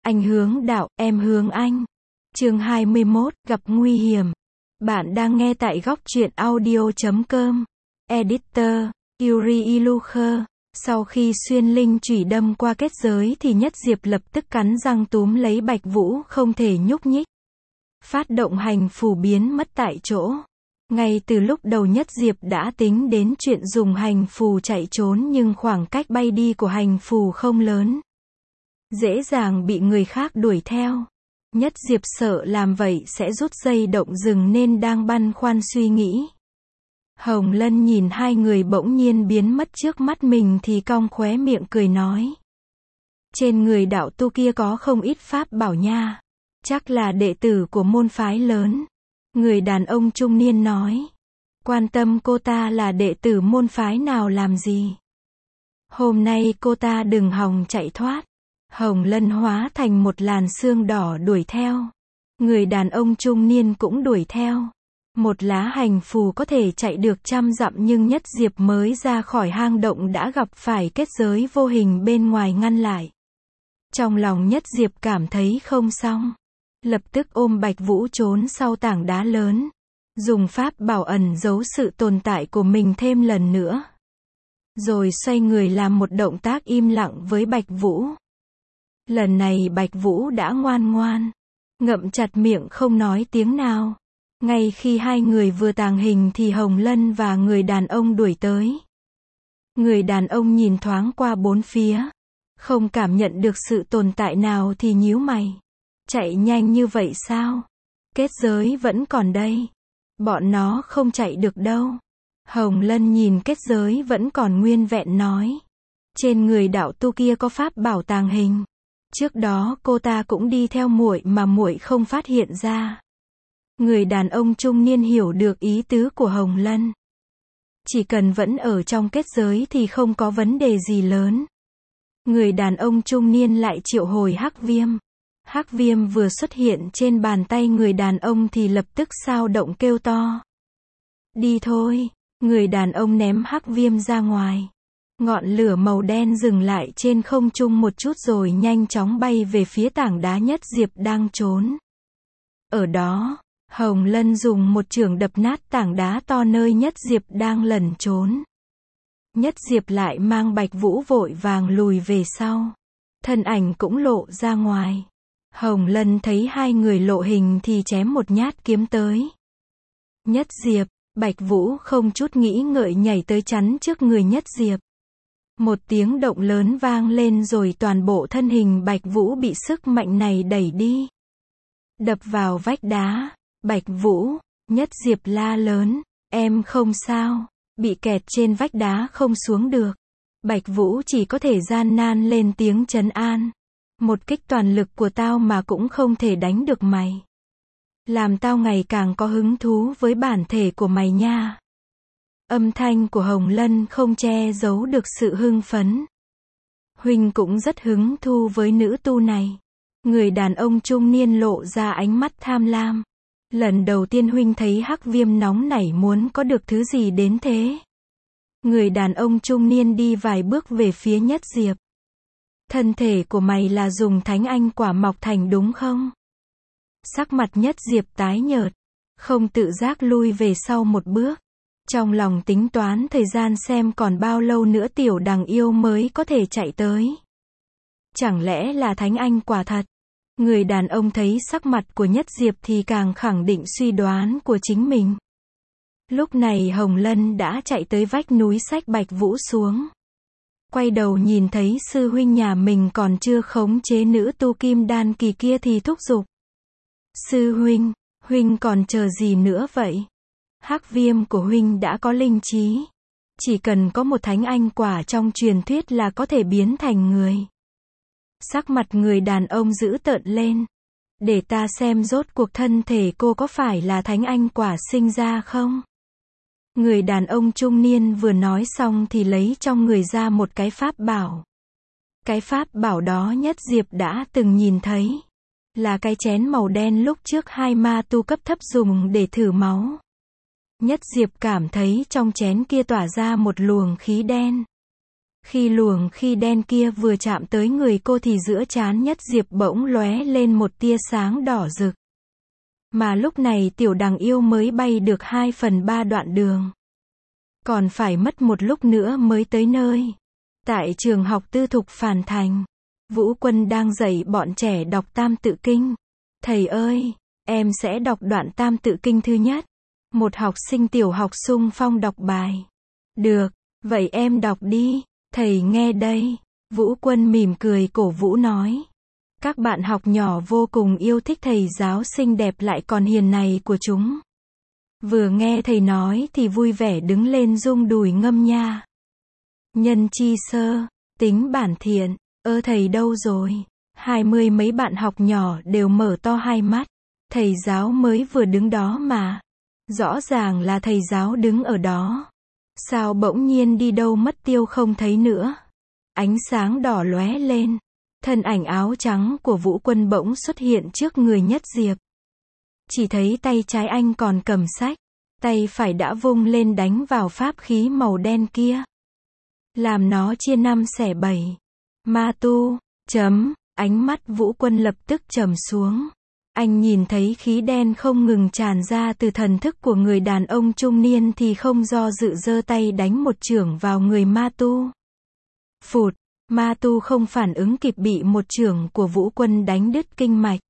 Anh hướng đạo, em hướng anh. Chương 21, gặp nguy hiểm. Bạn đang nghe tại góc truyện audio.com. Editor, Yuri Ilucher. Sau khi xuyên linh chủy đâm qua kết giới thì Nhất Diệp lập tức cắn răng túm lấy Bạch Vũ không thể nhúc nhích. Phát động hành phù biến mất tại chỗ. Ngay từ lúc đầu Nhất Diệp đã tính đến chuyện dùng hành phù chạy trốn nhưng khoảng cách bay đi của hành phù không lớn. Dễ dàng bị người khác đuổi theo. Nhất Diệp sợ làm vậy sẽ rút dây động rừng nên đang băn khoăn suy nghĩ. Hồng Lân nhìn hai người bỗng nhiên biến mất trước mắt mình thì cong khóe miệng cười nói. Trên người đạo tu kia có không ít pháp bảo nha. Chắc là đệ tử của môn phái lớn. Người đàn ông trung niên nói. Quan tâm cô ta là đệ tử môn phái nào làm gì. Hôm nay cô ta đừng hòng chạy thoát. Hồng Lân hóa thành một làn sương đỏ đuổi theo. Người đàn ông trung niên cũng đuổi theo. Một lá hành phù có thể chạy được 100 dặm nhưng Nhất Diệp mới ra khỏi hang động đã gặp phải kết giới vô hình bên ngoài ngăn lại. Trong lòng Nhất Diệp cảm thấy không xong. Lập tức ôm Bạch Vũ trốn sau tảng đá lớn. Dùng pháp bảo ẩn giấu sự tồn tại của mình thêm lần nữa. Rồi xoay người làm một động tác im lặng với Bạch Vũ. Lần này Bạch Vũ đã ngoan ngoan. Ngậm chặt miệng không nói tiếng nào. Ngay khi hai người vừa tàng hình thì Hồng Lân và người đàn ông đuổi tới. Người đàn ông nhìn thoáng qua bốn phía. Không cảm nhận được sự tồn tại nào thì nhíu mày. Chạy nhanh như vậy sao? Kết giới vẫn còn đây. Bọn nó không chạy được đâu. Hồng Lân nhìn kết giới vẫn còn nguyên vẹn nói. Trên người đạo tu kia có pháp bảo tàng hình. Trước đó cô ta cũng đi theo muội mà muội không phát hiện ra. Người đàn ông trung niên hiểu được ý tứ của Hồng Lân. Chỉ cần vẫn ở trong kết giới thì không có vấn đề gì lớn. Người đàn ông trung niên lại triệu hồi Hắc Viêm. Hắc Viêm vừa xuất hiện trên bàn tay người đàn ông thì lập tức xao động kêu to. Đi thôi. Người đàn ông ném Hắc Viêm ra ngoài. Ngọn lửa màu đen dừng lại trên không trung một chút rồi nhanh chóng bay về phía tảng đá Nhất Diệp đang trốn. Ở đó, Hồng Lân dùng một chưởng đập nát tảng đá to nơi Nhất Diệp đang lẩn trốn. Nhất Diệp lại mang Bạch Vũ vội vàng lùi về sau. Thân ảnh cũng lộ ra ngoài. Hồng Lân thấy hai người lộ hình thì chém một nhát kiếm tới. Nhất Diệp, Bạch Vũ không chút nghĩ ngợi nhảy tới chắn trước người Nhất Diệp. Một tiếng động lớn vang lên rồi toàn bộ thân hình Bạch Vũ bị sức mạnh này đẩy đi. Đập vào vách đá. Bạch Vũ, Nhất Diệp la lớn. Em không sao. Bị kẹt trên vách đá không xuống được. Bạch Vũ chỉ có thể gian nan lên tiếng trấn an. Một kích toàn lực của tao mà cũng không thể đánh được mày. Làm tao ngày càng có hứng thú với bản thể của mày nha. Âm thanh của Hồng Lân không che giấu được sự hưng phấn. Huynh cũng rất hứng thú với nữ tu này. Người đàn ông trung niên lộ ra ánh mắt tham lam. Lần đầu tiên huynh thấy Hắc Viêm nóng nảy muốn có được thứ gì đến thế. Người đàn ông trung niên đi vài bước về phía Nhất Diệp. Thân thể của mày là dùng thánh anh quả mọc thành đúng không? Sắc mặt Nhất Diệp tái nhợt. Không tự giác lui về sau một bước. Trong lòng tính toán thời gian xem còn bao lâu nữa tiểu đằng yêu mới có thể chạy tới. Chẳng lẽ là thánh anh quả thật? Người đàn ông thấy sắc mặt của Nhất Diệp thì càng khẳng định suy đoán của chính mình. Lúc này Hồng Lân đã chạy tới vách núi xách Bạch Vũ xuống. Quay đầu nhìn thấy sư huynh nhà mình còn chưa khống chế nữ tu kim đan kỳ kia thì thúc giục. Sư huynh, huynh còn chờ gì nữa vậy? Hắc Viêm của huynh đã có linh trí. Chỉ cần có một thánh anh quả trong truyền thuyết là có thể biến thành người. Sắc mặt người đàn ông dữ tợn lên. Để ta xem rốt cuộc thân thể cô có phải là thánh anh quả sinh ra không? Người đàn ông trung niên vừa nói xong thì lấy trong người ra một cái pháp bảo. Cái pháp bảo đó Nhất Diệp đã từng nhìn thấy. Là cái chén màu đen lúc trước hai ma tu cấp thấp dùng để thử máu. Nhất Diệp cảm thấy trong chén kia tỏa ra một luồng khí đen. Khi luồng khí đen kia vừa chạm tới người cô thì giữa trán Nhất Diệp bỗng lóe lên một tia sáng đỏ rực. Mà lúc này Tiểu Đằng Yêu mới bay được 2/3 đoạn đường. Còn phải mất một lúc nữa mới tới nơi. Tại trường học tư thục Phàn Thành, Vũ Quân đang dạy bọn trẻ đọc Tam Tự Kinh. Thầy ơi, em sẽ đọc đoạn Tam Tự Kinh thứ nhất. Một học sinh tiểu học xung phong đọc bài. Được, vậy em đọc đi, thầy nghe đây. Vũ Quân mỉm cười cổ vũ nói. Các bạn học nhỏ vô cùng yêu thích thầy giáo xinh đẹp lại còn hiền này của chúng. Vừa nghe thầy nói thì vui vẻ đứng lên rung đùi ngâm nha. Nhân chi sơ, tính bản thiện, thầy đâu rồi? 20 mấy bạn học nhỏ đều mở to hai mắt. Thầy giáo mới vừa đứng đó mà. Rõ ràng là thầy giáo đứng ở đó. Sao bỗng nhiên đi đâu mất tiêu không thấy nữa? Ánh sáng đỏ lóe lên. Thân ảnh áo trắng của Vũ Quân bỗng xuất hiện trước người Nhất Diệp. Chỉ thấy tay trái anh còn cầm sách. Tay phải đã vung lên đánh vào pháp khí màu đen kia. Làm nó chia 5 xẻ 7. Ma tu, ánh mắt Vũ Quân lập tức trầm xuống. Anh nhìn thấy khí đen không ngừng tràn ra từ thần thức của người đàn ông trung niên thì không do dự giơ tay đánh một chưởng vào người ma tu. Phụt, ma tu không phản ứng kịp bị một chưởng của Vũ Quân đánh đứt kinh mạch.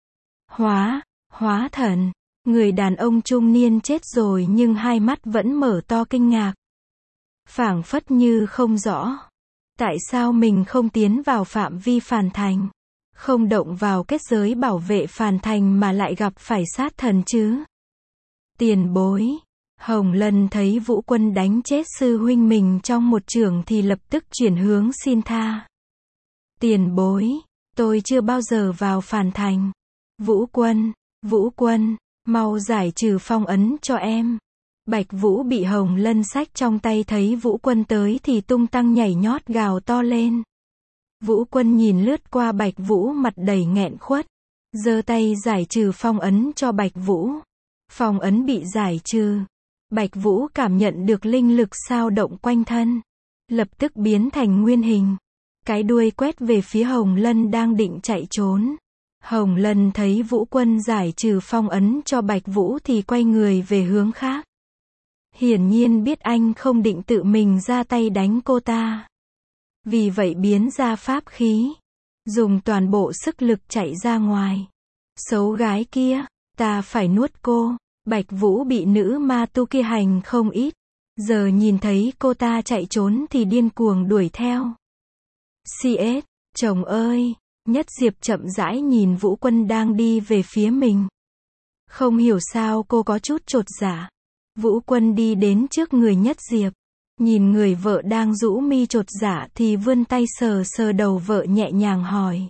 Hóa thần, người đàn ông trung niên chết rồi nhưng hai mắt vẫn mở to kinh ngạc. Phảng phất như không rõ. Tại sao mình không tiến vào phạm vi Phàn Thành? Không động vào kết giới bảo vệ Phàn Thành mà lại gặp phải sát thần chứ? Tiền bối. Hồng Lân thấy Vũ Quân đánh chết sư huynh mình trong một chưởng thì lập tức chuyển hướng xin tha. Tiền bối, tôi chưa bao giờ vào Phàn Thành. Vũ Quân, mau giải trừ phong ấn cho em. Bạch Vũ bị Hồng Lân xách trong tay thấy Vũ Quân tới thì tung tăng nhảy nhót gào to lên. Vũ Quân nhìn lướt qua Bạch Vũ mặt đầy nghẹn khuất. Giơ tay giải trừ phong ấn cho Bạch Vũ. Phong ấn bị giải trừ. Bạch Vũ cảm nhận được linh lực xao động quanh thân. Lập tức biến thành nguyên hình. Cái đuôi quét về phía Hồng Lân đang định chạy trốn. Hồng Lân thấy Vũ Quân giải trừ phong ấn cho Bạch Vũ thì quay người về hướng khác. Hiển nhiên biết anh không định tự mình ra tay đánh cô ta. Vì vậy biến ra pháp khí. Dùng toàn bộ sức lực chạy ra ngoài. Xấu gái kia, ta phải nuốt cô. Bạch Vũ bị nữ ma tu kia hành không ít. Giờ nhìn thấy cô ta chạy trốn thì điên cuồng đuổi theo. CS, chồng ơi. Nhất Diệp chậm rãi nhìn Vũ Quân đang đi về phía mình. Không hiểu sao cô có chút chột dạ. Vũ Quân đi đến trước người Nhất Diệp. Nhìn người vợ đang rũ mi chột dạ thì vươn tay sờ sờ đầu vợ nhẹ nhàng hỏi.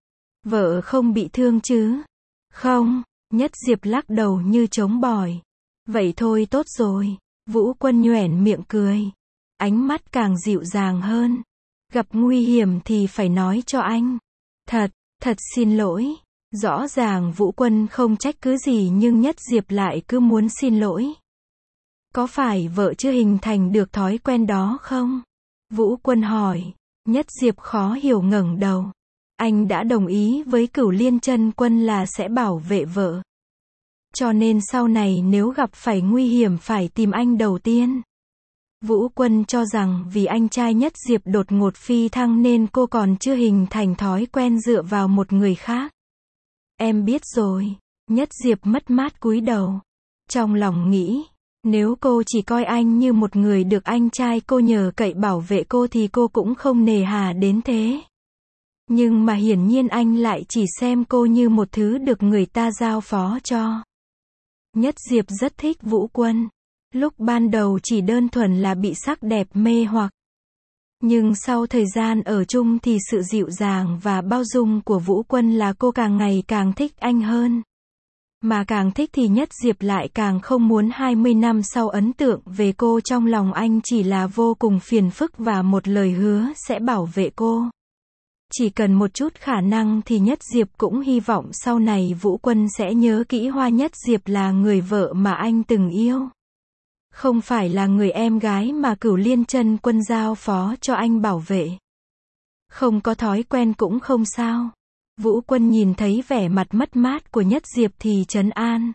Vợ không bị thương chứ? Không, Nhất Diệp lắc đầu như trống bỏi. Vậy thôi tốt rồi. Vũ Quân nhoẻn miệng cười. Ánh mắt càng dịu dàng hơn. Gặp nguy hiểm thì phải nói cho anh. Thật xin lỗi. Rõ ràng Vũ Quân không trách cứ gì nhưng Nhất Diệp lại cứ muốn xin lỗi. Có phải vợ chưa hình thành được thói quen đó không? Vũ Quân hỏi. Nhất Diệp khó hiểu ngẩng đầu. Anh đã đồng ý với Cửu Liên Chân Quân là sẽ bảo vệ vợ. Cho nên sau này nếu gặp phải nguy hiểm phải tìm anh đầu tiên. Vũ Quân cho rằng vì anh trai Nhất Diệp đột ngột phi thăng nên cô còn chưa hình thành thói quen dựa vào một người khác. Em biết rồi. Nhất Diệp mất mát cúi đầu. Trong lòng nghĩ, nếu cô chỉ coi anh như một người được anh trai cô nhờ cậy bảo vệ cô thì cô cũng không nề hà đến thế. Nhưng mà hiển nhiên anh lại chỉ xem cô như một thứ được người ta giao phó cho. Nhất Diệp rất thích Vũ Quân. Lúc ban đầu chỉ đơn thuần là bị sắc đẹp mê hoặc. Nhưng sau thời gian ở chung thì sự dịu dàng và bao dung của Vũ Quân là cô càng ngày càng thích anh hơn. Mà càng thích thì Nhất Diệp lại càng không muốn 20 năm sau ấn tượng về cô trong lòng anh chỉ là vô cùng phiền phức và một lời hứa sẽ bảo vệ cô. Chỉ cần một chút khả năng thì Nhất Diệp cũng hy vọng sau này Vũ Quân sẽ nhớ kỹ Hoa Nhất Diệp là người vợ mà anh từng yêu. Không phải là người em gái mà Cửu Liên Chân Quân giao phó cho anh bảo vệ. Không có thói quen cũng không sao. Vũ Quân nhìn thấy vẻ mặt mất mát của Nhất Diệp thì trấn an.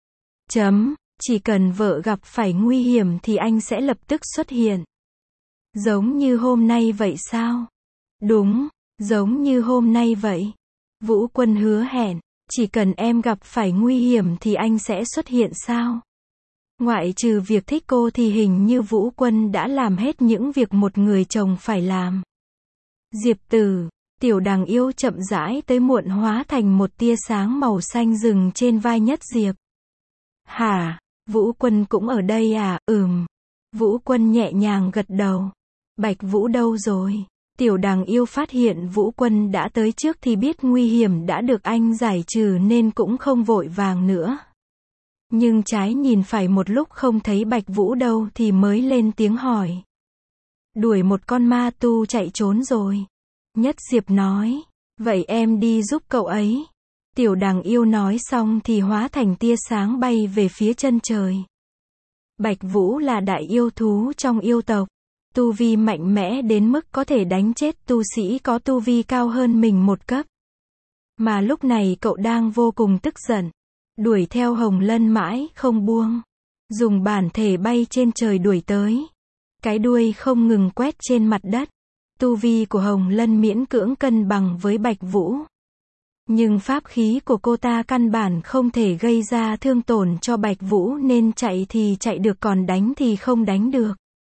Chỉ cần vợ gặp phải nguy hiểm thì anh sẽ lập tức xuất hiện. Giống như hôm nay vậy sao? Đúng, giống như hôm nay vậy. Vũ Quân hứa hẹn, chỉ cần em gặp phải nguy hiểm thì anh sẽ xuất hiện sao? Ngoại trừ việc thích cô thì hình như Vũ Quân đã làm hết những việc một người chồng phải làm. Diệp Tử, Tiểu Đằng Yêu chậm rãi tới muộn hóa thành một tia sáng màu xanh rừng trên vai Nhất Diệp. Hả, Vũ Quân cũng ở đây à? Vũ Quân nhẹ nhàng gật đầu. Bạch Vũ đâu rồi? Tiểu Đằng Yêu phát hiện Vũ Quân đã tới trước thì biết nguy hiểm đã được anh giải trừ nên cũng không vội vàng nữa. Nhưng trái nhìn phải một lúc không thấy Bạch Vũ đâu thì mới lên tiếng hỏi. Đuổi một con ma tu chạy trốn rồi. Nhất Diệp nói. Vậy em đi giúp cậu ấy. Tiểu Đằng Yêu nói xong thì hóa thành tia sáng bay về phía chân trời. Bạch Vũ là đại yêu thú trong yêu tộc. Tu vi mạnh mẽ đến mức có thể đánh chết tu sĩ có tu vi cao hơn mình một cấp. Mà lúc này cậu đang vô cùng tức giận. Đuổi theo Hồng Lân mãi không buông. Dùng bản thể bay trên trời đuổi tới. Cái đuôi không ngừng quét trên mặt đất. Tu vi của Hồng Lân miễn cưỡng cân bằng với Bạch Vũ. Nhưng pháp khí của cô ta căn bản không thể gây ra thương tổn cho Bạch Vũ nên chạy thì chạy được còn đánh thì không đánh được.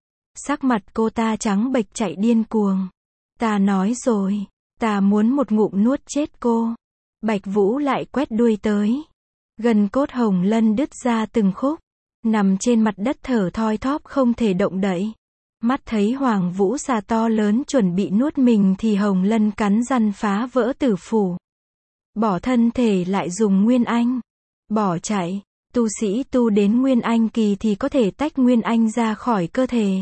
Sắc mặt cô ta trắng bệch chạy điên cuồng. Ta nói rồi, ta muốn một ngụm nuốt chết cô. Bạch Vũ lại quét đuôi tới. Gần cốt Hồng Lân đứt ra từng khúc. Nằm trên mặt đất thở thoi thóp không thể động đậy. Mắt thấy Hoàng Vũ xà to lớn chuẩn bị nuốt mình thì Hồng Lân cắn răng phá vỡ tử phủ. Bỏ thân thể lại dùng Nguyên Anh. Bỏ chạy. Tu sĩ tu đến Nguyên Anh kỳ thì có thể tách Nguyên Anh ra khỏi cơ thể.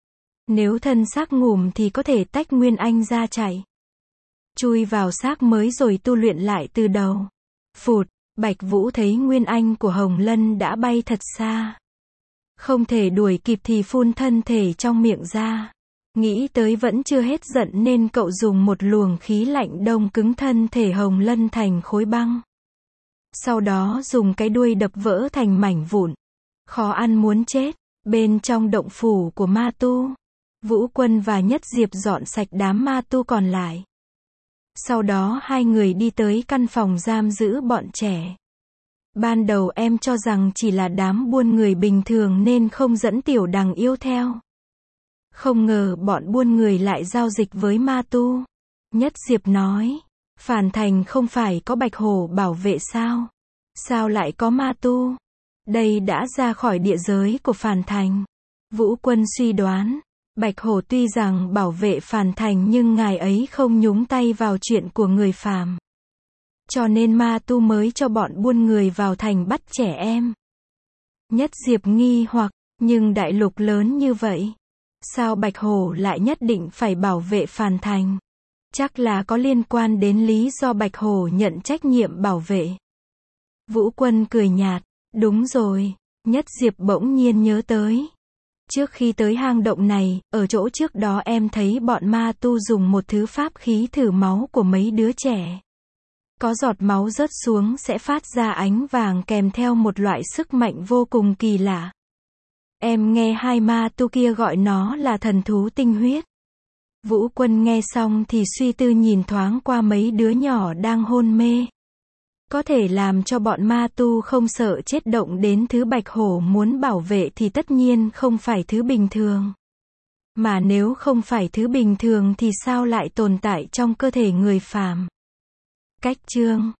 Nếu thân xác ngủm thì có thể tách Nguyên Anh ra chạy. Chui vào xác mới rồi tu luyện lại từ đầu. Phụt, Bạch Vũ thấy Nguyên Anh của Hồng Lân đã bay thật xa. Không thể đuổi kịp thì phun thân thể trong miệng ra. Nghĩ tới vẫn chưa hết giận nên cậu dùng một luồng khí lạnh đông cứng thân thể Hồng Lân thành khối băng. Sau đó dùng cái đuôi đập vỡ thành mảnh vụn. Khó ăn muốn chết. Bên trong động phủ của ma tu, Vũ Quân và Nhất Diệp dọn sạch đám ma tu còn lại. Sau đó hai người đi tới căn phòng giam giữ bọn trẻ. Ban đầu em cho rằng chỉ là đám buôn người bình thường nên không dẫn Tiểu Đằng Yêu theo. Không ngờ bọn buôn người lại giao dịch với ma tu. Nhất Diệp nói, Phàn Thành không phải có Bạch Hổ bảo vệ sao? Sao lại có ma tu? Đây đã ra khỏi địa giới của Phàn Thành. Vũ Quân suy đoán, Bạch Hổ tuy rằng bảo vệ Phàn Thành nhưng ngài ấy không nhúng tay vào chuyện của người phàm. Cho nên ma tu mới cho bọn buôn người vào thành bắt trẻ em. Nhất Diệp nghi hoặc, nhưng đại lục lớn như vậy, sao Bạch Hổ lại nhất định phải bảo vệ Phàn Thành? Chắc là có liên quan đến lý do Bạch Hổ nhận trách nhiệm bảo vệ. Vũ Quân cười nhạt, đúng rồi. Nhất Diệp bỗng nhiên nhớ tới. Trước khi tới hang động này, ở chỗ trước đó em thấy bọn ma tu dùng một thứ pháp khí thử máu của mấy đứa trẻ. Có giọt máu rớt xuống sẽ phát ra ánh vàng kèm theo một loại sức mạnh vô cùng kỳ lạ. Em nghe hai ma tu kia gọi nó là thần thú tinh huyết. Vũ Quân nghe xong thì suy tư nhìn thoáng qua mấy đứa nhỏ đang hôn mê. Có thể làm cho bọn ma tu không sợ chết động đến thứ Bạch Hổ muốn bảo vệ thì tất nhiên không phải thứ bình thường. Mà nếu không phải thứ bình thường thì sao lại tồn tại trong cơ thể người phàm? Cách chương